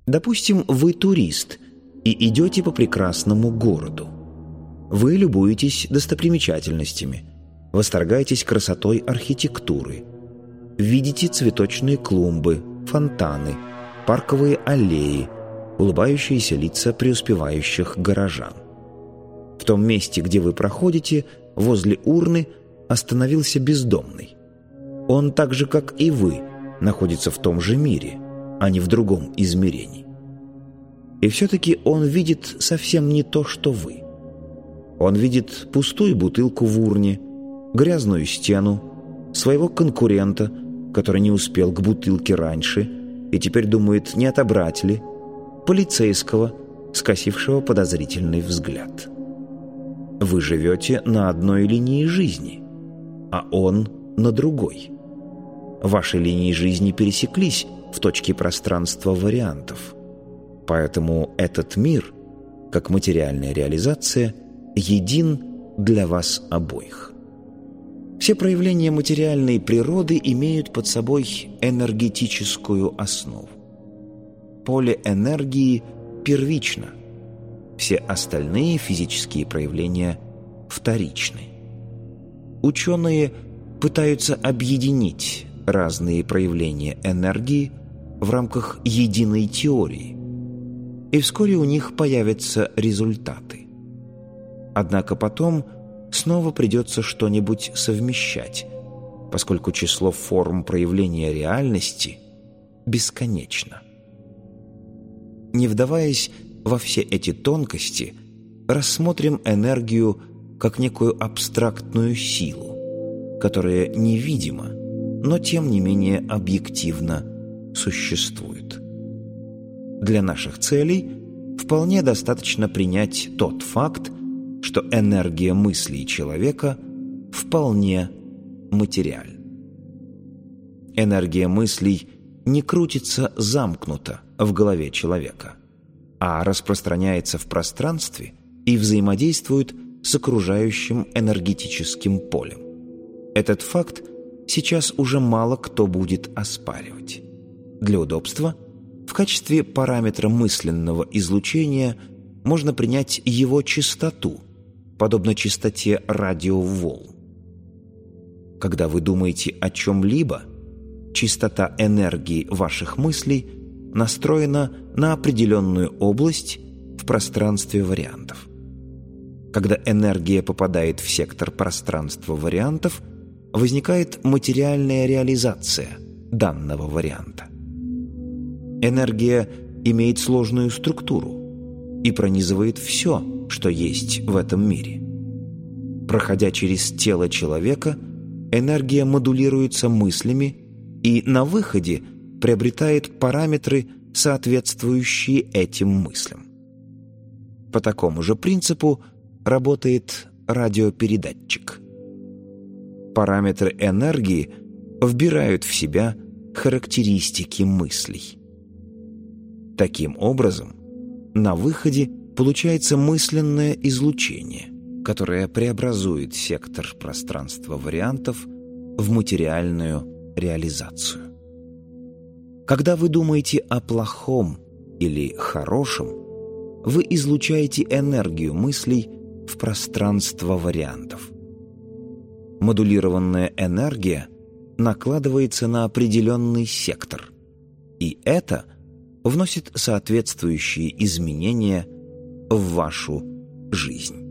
Допустим, вы турист и идете по прекрасному городу. Вы любуетесь достопримечательностями, восторгаетесь красотой архитектуры, видите цветочные клумбы, фонтаны, парковые аллеи, улыбающиеся лица преуспевающих горожан. В том месте, где вы проходите, возле урны остановился бездомный. Он так же, как и вы, находится в том же мире, а не в другом измерении. И все-таки он видит совсем не то, что вы. Он видит пустую бутылку в урне, грязную стену, своего конкурента, который не успел к бутылке раньше и теперь думает, не отобрать ли, полицейского, скосившего подозрительный взгляд. Вы живете на одной линии жизни, а он на другой. Ваши линии жизни пересеклись в точке пространства вариантов. Поэтому этот мир, как материальная реализация, един для вас обоих. Все проявления материальной природы имеют под собой энергетическую основу. Поле энергии первично, все остальные физические проявления вторичны. Ученые пытаются объединить разные проявления энергии в рамках единой теории, и вскоре у них появятся результаты. Однако потом снова придется что-нибудь совмещать, поскольку число форм проявления реальности бесконечно. Не вдаваясь во все эти тонкости, рассмотрим энергию как некую абстрактную силу, которая невидима, но тем не менее объективно существует. Для наших целей вполне достаточно принять тот факт, что энергия мыслей человека вполне материальна. Энергия мыслей не крутится замкнуто в голове человека, а распространяется в пространстве и взаимодействует с окружающим энергетическим полем. Этот факт сейчас уже мало кто будет оспаривать. Для удобства в качестве параметра мысленного излучения можно принять его частоту, подобно частоте радиоволн. Когда вы думаете о чем-либо, частота энергии ваших мыслей настроена на определенную область в пространстве вариантов. Когда энергия попадает в сектор пространства вариантов, возникает материальная реализация данного варианта. Энергия имеет сложную структуру и пронизывает все, что есть в этом мире. Проходя через тело человека, энергия модулируется мыслями и на выходе приобретает параметры, соответствующие этим мыслям. По такому же принципу работает радиопередатчик. Параметры энергии вбирают в себя характеристики мыслей. Таким образом, на выходе получается мысленное излучение, которое преобразует сектор пространства вариантов в материальную реализацию. Когда вы думаете о плохом или хорошем, вы излучаете энергию мыслей в пространство вариантов. Модулированная энергия накладывается на определенный сектор, и это вносит соответствующие изменения в вашу жизнь.